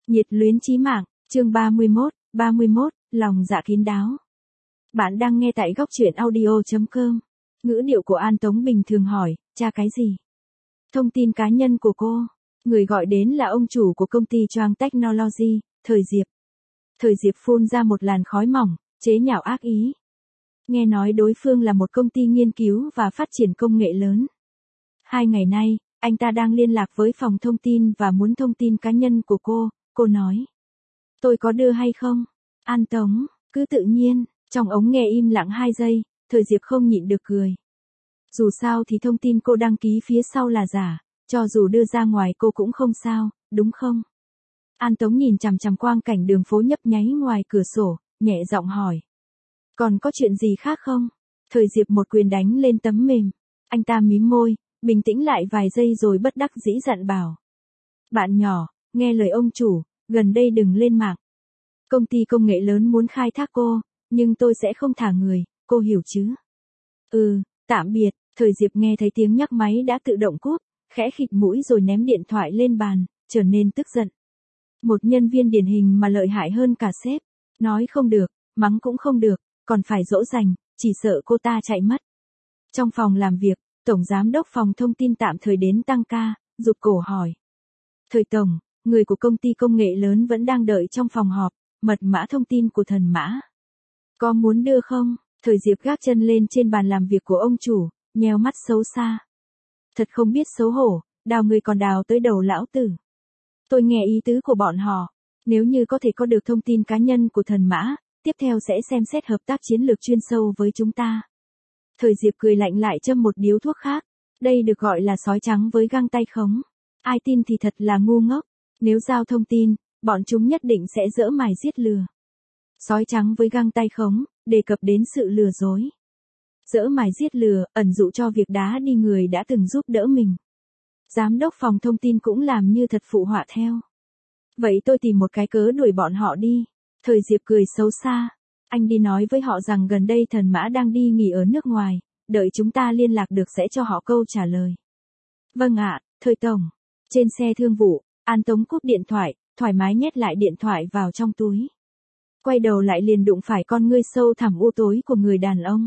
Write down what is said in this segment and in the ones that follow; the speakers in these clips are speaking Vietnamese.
Nhiệt luyến chí mạng, chương 31, lòng dạ kín đáo. Bạn đang nghe tại góc truyện audio.com. Ngữ điệu của An Tống bình thường hỏi, tra cái gì? Thông tin cá nhân của cô. Người gọi đến là ông chủ của công ty Choang Technology, Thời Diệp. Thời Diệp phun ra một làn khói mỏng, chế nhạo ác ý. Nghe nói đối phương là một công ty nghiên cứu và phát triển công nghệ lớn. 2 ngày nay, anh ta đang liên lạc với phòng thông tin và muốn thông tin cá nhân của cô nói. Tôi có đưa hay không? An Tống, cứ tự nhiên, trong ống nghe im lặng 2 giây, Thời Diệp không nhịn được cười. Dù sao thì thông tin cô đăng ký phía sau là giả, cho dù đưa ra ngoài cô cũng không sao, đúng không? An Tống nhìn chằm chằm quang cảnh đường phố nhấp nháy ngoài cửa sổ, nhẹ giọng hỏi. Còn có chuyện gì khác không? Thời Diệp một quyền đánh lên tấm mềm. Anh ta mím môi, bình tĩnh lại vài giây rồi bất đắc dĩ dặn bảo. Bạn nhỏ, nghe lời ông chủ, gần đây đừng lên mạng. Công ty công nghệ lớn muốn khai thác cô, nhưng tôi sẽ không thả người, cô hiểu chứ? Tạm biệt. Thời Diệp nghe thấy tiếng nhắc máy đã tự động cúp, khẽ khịt mũi rồi ném điện thoại lên bàn, trở nên tức giận. Một nhân viên điển hình mà lợi hại hơn cả sếp. Nói không được, mắng cũng không được, còn phải dỗ dành, chỉ sợ cô ta chạy mất. Trong phòng làm việc, Tổng Giám đốc phòng thông tin tạm thời đến tăng ca, rụt cổ hỏi. Thời Tổng, người của công ty công nghệ lớn vẫn đang đợi trong phòng họp, mật mã thông tin của thần mã. Có muốn đưa không? Thời Diệp gác chân lên trên bàn làm việc của ông chủ, nheo mắt xấu xa. Thật không biết xấu hổ, đào người còn đào tới đầu lão tử. Tôi nghe ý tứ của bọn họ, nếu như có thể có được thông tin cá nhân của thần mã, tiếp theo sẽ xem xét hợp tác chiến lược chuyên sâu với chúng ta. Thời Diệp cười lạnh lại châm một điếu thuốc khác, đây được gọi là sói trắng với găng tay khống. Ai tin thì thật là ngu ngốc, nếu giao thông tin, bọn chúng nhất định sẽ giở mài giết lừa. Sói trắng với găng tay khống, đề cập đến sự lừa dối. Giở mài giết lừa, ẩn dụ cho việc đá đi người đã từng giúp đỡ mình. Giám đốc phòng thông tin cũng làm như thật phụ họa theo. Vậy tôi tìm một cái cớ đuổi bọn họ đi. Thời Diệp cười xấu xa. Anh đi nói với họ rằng gần đây thần mã đang đi nghỉ ở nước ngoài, đợi chúng ta liên lạc được sẽ cho họ câu trả lời. Vâng ạ, Thời Tổng. Trên xe thương vụ, An Tống cúp điện thoại, thoải mái nhét lại điện thoại vào trong túi. Quay đầu lại liền đụng phải con ngươi sâu thẳm u tối của người đàn ông.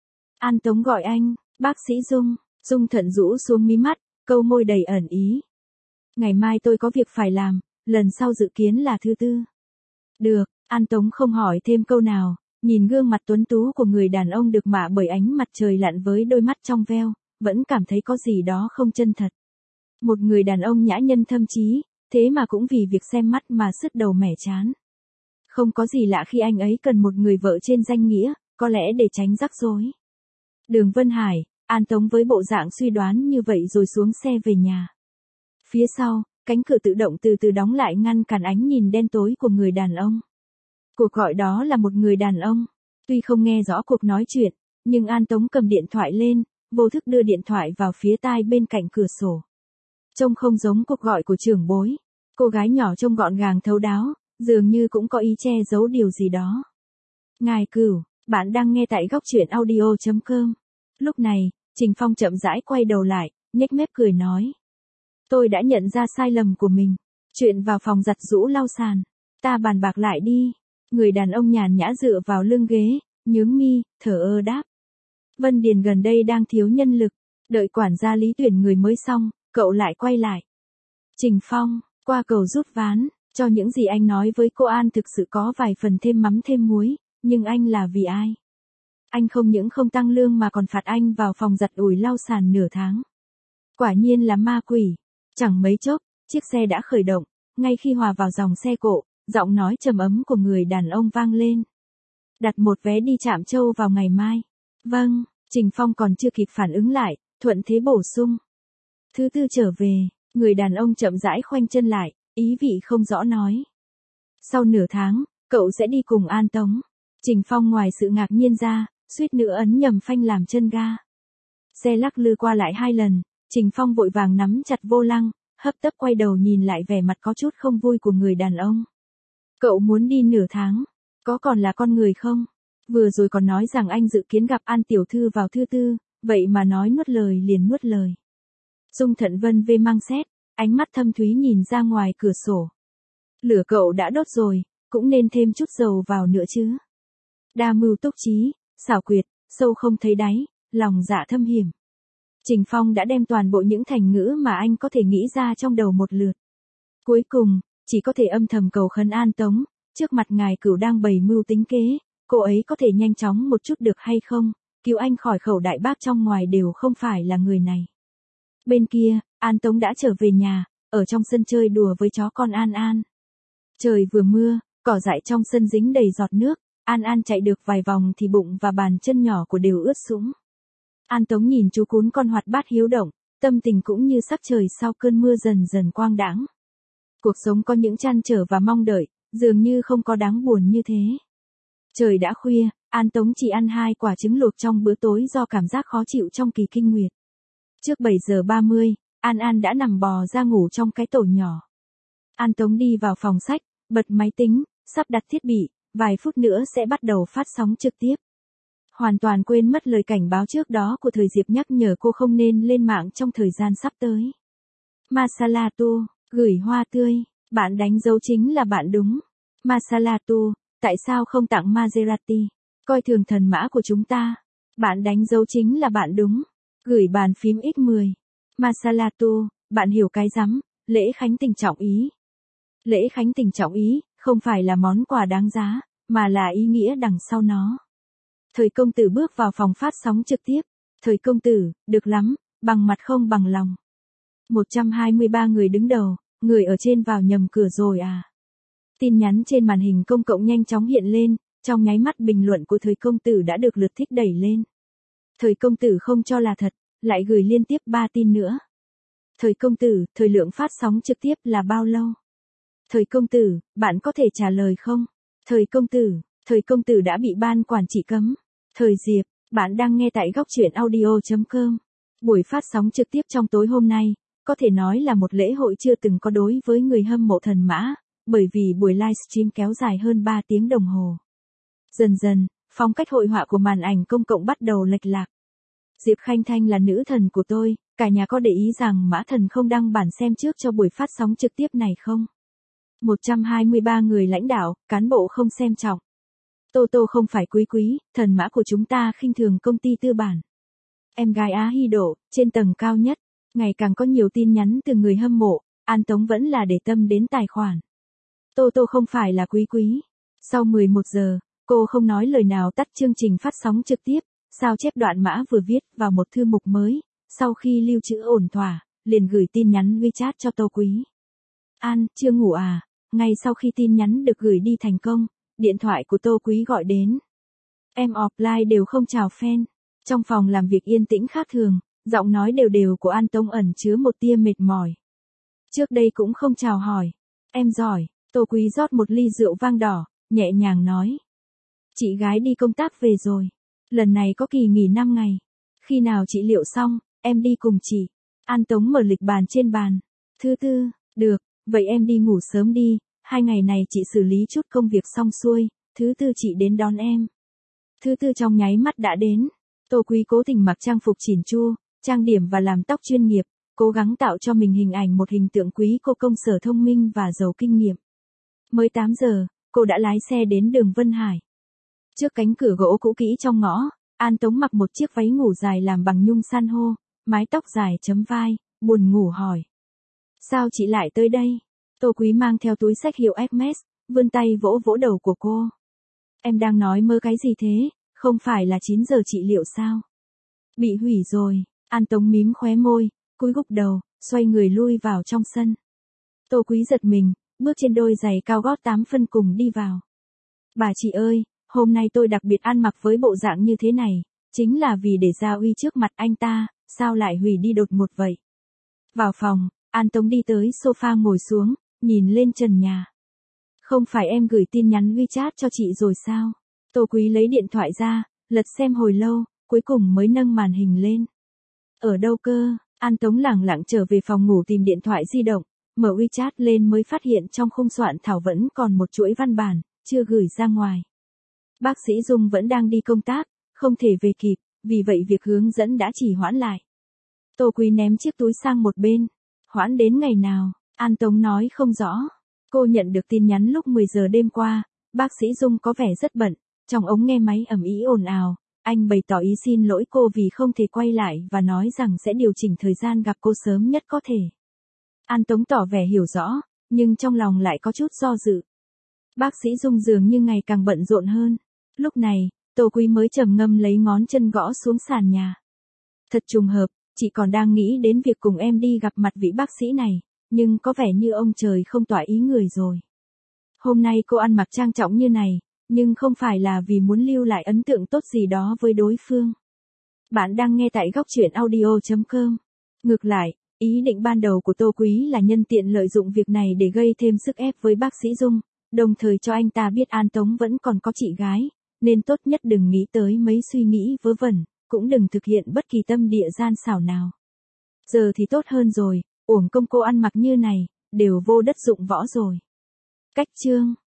An Tống gọi anh, bác sĩ Dung. Dung thận rũ xuống mí mắt, câu môi đầy ẩn ý. Ngày mai tôi có việc phải làm, lần sau dự kiến là thứ Tư. Được, An Tống không hỏi thêm câu nào, nhìn gương mặt tuấn tú của người đàn ông được mạ bởi ánh mặt trời lặn với đôi mắt trong veo, vẫn cảm thấy có gì đó không chân thật. Một người đàn ông nhã nhân thâm trí, thế mà cũng vì việc xem mắt mà sứt đầu mẻ chán. Không có gì lạ khi anh ấy cần một người vợ trên danh nghĩa, có lẽ để tránh rắc rối. Đường Vân Hải, An Tống với bộ dạng suy đoán như vậy rồi xuống xe về nhà. Phía sau, cánh cửa tự động từ từ đóng lại ngăn cản ánh nhìn đen tối của người đàn ông. Cuộc gọi đó là một người đàn ông. Tuy không nghe rõ cuộc nói chuyện, nhưng An Tống cầm điện thoại lên, vô thức đưa điện thoại vào phía tai bên cạnh cửa sổ. Trông không giống cuộc gọi của trưởng bối. Cô gái nhỏ trông gọn gàng thấu đáo, dường như cũng có ý che giấu điều gì đó. Ngài Cửu, bạn đang nghe tại góc truyện audio.com. Lúc này, Trình Phong chậm rãi quay đầu lại, nhếch mép cười nói. Tôi đã nhận ra sai lầm của mình. Chuyện vào phòng giặt giũ lau sàn. Ta bàn bạc lại đi. Người đàn ông nhàn nhã dựa vào lưng ghế, nhướng mi, thở ơ đáp. Vân Điền gần đây đang thiếu nhân lực. Đợi quản gia Lý tuyển người mới xong, cậu lại quay lại. Trình Phong, qua cầu rút ván, cho những gì anh nói với cô An thực sự có vài phần thêm mắm thêm muối, nhưng anh là vì ai? Anh không những không tăng lương mà còn phạt anh vào phòng giặt ủi lau sàn nửa tháng. Quả nhiên là ma quỷ. Chẳng mấy chốc, chiếc xe đã khởi động, ngay khi hòa vào dòng xe cộ, giọng nói trầm ấm của người đàn ông vang lên. Đặt một vé đi Trạm Châu vào ngày mai. Vâng, Trình Phong còn chưa kịp phản ứng lại, thuận thế bổ sung. Thứ Tư trở về, người đàn ông chậm rãi khoanh chân lại, ý vị không rõ nói. Sau nửa tháng, cậu sẽ đi cùng An Tống. Trình Phong ngoài sự ngạc nhiên ra, suýt nữa ấn nhầm phanh làm chân ga. Xe lắc lư qua lại 2 lần, Trình Phong vội vàng nắm chặt vô lăng, hấp tấp quay đầu nhìn lại vẻ mặt có chút không vui của người đàn ông. Cậu muốn đi nửa tháng, có còn là con người không? Vừa rồi còn nói rằng anh dự kiến gặp An tiểu thư vào thứ Tư, vậy mà nói nuốt lời liền nuốt lời. Dung Thận Vân vê mang xét, ánh mắt thâm thúy nhìn ra ngoài cửa sổ. Lửa cậu đã đốt rồi, cũng nên thêm chút dầu vào nữa chứ. Đa mưu túc trí, xảo quyệt, sâu không thấy đáy, lòng dạ thâm hiểm. Trình Phong đã đem toàn bộ những thành ngữ mà anh có thể nghĩ ra trong đầu một lượt. Cuối cùng, chỉ có thể âm thầm cầu khấn An Tống, trước mặt ngài cửu đang bày mưu tính kế, cô ấy có thể nhanh chóng một chút được hay không, cứu anh khỏi khẩu đại bác trong ngoài đều không phải là người này. Bên kia, An Tống đã trở về nhà, ở trong sân chơi đùa với chó con An An. Trời vừa mưa, cỏ dại trong sân dính đầy giọt nước, An An chạy được vài vòng thì bụng và bàn chân nhỏ của đều ướt sũng. An Tống nhìn chú cún con hoạt bát hiếu động, tâm tình cũng như sắc trời sau cơn mưa dần dần quang đãng. Cuộc sống có những trăn trở và mong đợi, dường như không có đáng buồn như thế. Trời đã khuya, An Tống chỉ ăn 2 quả trứng luộc trong bữa tối do cảm giác khó chịu trong kỳ kinh nguyệt. Trước 7 giờ 30, An An đã nằm bò ra ngủ trong cái tổ nhỏ. An Tống đi vào phòng sách, bật máy tính, sắp đặt thiết bị, vài phút nữa sẽ bắt đầu phát sóng trực tiếp. Hoàn toàn quên mất lời cảnh báo trước đó của Thời Diệp nhắc nhở cô không nên lên mạng trong thời gian sắp tới. Masalatu, gửi hoa tươi, bạn đánh dấu chính là bạn đúng. Masalatu, tại sao không tặng Maserati? Coi thường thần mã của chúng ta. Bạn đánh dấu chính là bạn đúng. Gửi bàn phím X10. Masalatu, bạn hiểu cái rắm, lễ khánh tình trọng ý. Lễ khánh tình trọng ý, không phải là món quà đáng giá, mà là ý nghĩa đằng sau nó. Thời công tử bước vào phòng phát sóng trực tiếp. Thời công tử, được lắm, bằng mặt không bằng lòng. 123 người đứng đầu, người ở trên vào nhầm cửa rồi à. Tin nhắn trên màn hình công cộng nhanh chóng hiện lên, trong nháy mắt bình luận của thời công tử đã được lượt thích đẩy lên. Thời công tử không cho là thật, lại gửi liên tiếp 3 tin nữa. Thời công tử, thời lượng phát sóng trực tiếp là bao lâu? Thời công tử, bạn có thể trả lời không? Thời công tử đã bị ban quản trị cấm. Thời Diệp, bạn đang nghe tại góc truyện audio.com. Buổi phát sóng trực tiếp trong tối hôm nay, có thể nói là một lễ hội chưa từng có đối với người hâm mộ thần mã, bởi vì buổi livestream kéo dài hơn 3 tiếng đồng hồ. Dần dần, phong cách hội họa của màn ảnh công cộng bắt đầu lệch lạc. Diệp Khanh Thanh là nữ thần của tôi, cả nhà có để ý rằng Mã Thần không đăng bản xem trước cho buổi phát sóng trực tiếp này không? 123 người lãnh đạo, cán bộ không xem trọng. Tô Tô không phải quý quý, thần mã của chúng ta khinh thường công ty tư bản. Em gái Á Hy Độ, trên tầng cao nhất, ngày càng có nhiều tin nhắn từ người hâm mộ, An Tống vẫn là để tâm đến tài khoản. Tô Tô không phải là quý quý. Sau 11 giờ, cô không nói lời nào tắt chương trình phát sóng trực tiếp, sao chép đoạn Mã vừa viết vào một thư mục mới, sau khi lưu trữ ổn thỏa, liền gửi tin nhắn WeChat cho Tô Quý. An, chưa ngủ à? Ngay sau khi tin nhắn được gửi đi thành công, điện thoại của Tô Quý gọi đến. Em offline đều không chào fan. Trong phòng làm việc yên tĩnh khác thường, giọng nói đều đều của An Tống ẩn chứa một tia mệt mỏi. Trước đây cũng không chào hỏi. Em giỏi. Tô Quý rót một ly rượu vang đỏ, nhẹ nhàng nói. Chị gái đi công tác về rồi. Lần này có kỳ nghỉ 5 ngày. Khi nào chị liệu xong, em đi cùng chị. An Tống mở lịch bàn trên bàn. Thứ tư, được, vậy em đi ngủ sớm đi, 2 ngày này chị xử lý chút công việc xong xuôi, thứ tư chị đến đón em. Thứ tư trong nháy mắt đã đến. Tô Quý cố tình mặc trang phục chỉn chu, trang điểm và làm tóc chuyên nghiệp, cố gắng tạo cho mình hình ảnh một hình tượng quý cô công sở thông minh và giàu kinh nghiệm. Mới 8 giờ, cô đã lái xe đến đường Vân Hải. Trước cánh cửa gỗ cũ kỹ trong ngõ, An Tống mặc một chiếc váy ngủ dài làm bằng nhung san hô, mái tóc dài chấm vai, buồn ngủ hỏi. Sao chị lại tới đây? Tô Quý mang theo túi xách hiệu Hermes, vươn tay vỗ vỗ đầu của cô. Em đang nói mơ cái gì thế, không phải là 9 giờ chị liệu sao? Bị hủy rồi, An Tống mím khóe môi, cúi gục đầu, xoay người lui vào trong sân. Tô Quý giật mình, bước trên đôi giày cao gót 8 phân cùng đi vào. Bà chị ơi, hôm nay tôi đặc biệt ăn mặc với bộ dạng như thế này, chính là vì để giao uy trước mặt anh ta, sao lại hủy đi đột ngột vậy? Vào phòng, An Tống đi tới sofa ngồi xuống, nhìn lên trần nhà. Không phải em gửi tin nhắn WeChat cho chị rồi sao? Tô Quý lấy điện thoại ra, lật xem hồi lâu, cuối cùng mới nâng màn hình lên. Ở đâu cơ? An Tống lẳng lặng trở về phòng ngủ tìm điện thoại di động, mở WeChat lên mới phát hiện trong khung soạn thảo vẫn còn một chuỗi văn bản, chưa gửi ra ngoài. Bác sĩ Dung vẫn đang đi công tác, không thể về kịp, vì vậy việc hướng dẫn đã chỉ hoãn lại. Tô Quý ném chiếc túi sang một bên. Hoãn đến ngày nào? An Tống nói không rõ. Cô nhận được tin nhắn lúc 10 giờ đêm qua, bác sĩ Dung có vẻ rất bận, trong ống nghe máy ầm ĩ ồn ào, anh bày tỏ ý xin lỗi cô vì không thể quay lại và nói rằng sẽ điều chỉnh thời gian gặp cô sớm nhất có thể. An Tống tỏ vẻ hiểu rõ, nhưng trong lòng lại có chút do dự. Bác sĩ Dung dường như ngày càng bận rộn hơn. Lúc này, Tô Quý mới trầm ngâm lấy ngón chân gõ xuống sàn nhà. Thật trùng hợp, chị còn đang nghĩ đến việc cùng em đi gặp mặt vị bác sĩ này, nhưng có vẻ như ông trời không tỏa ý người rồi. Hôm nay cô ăn mặc trang trọng như này, nhưng không phải là vì muốn lưu lại ấn tượng tốt gì đó với đối phương. Bạn đang nghe tại góc truyện audio.com. Ngược lại, ý định ban đầu của Tô Quý là nhân tiện lợi dụng việc này để gây thêm sức ép với bác sĩ Dung, đồng thời cho anh ta biết An Tống vẫn còn có chị gái, nên tốt nhất đừng nghĩ tới mấy suy nghĩ vớ vẩn, cũng đừng thực hiện bất kỳ tâm địa gian xảo nào. Giờ thì tốt hơn rồi, uổng công cô ăn mặc như này, đều vô đất dụng võ rồi. Cách chương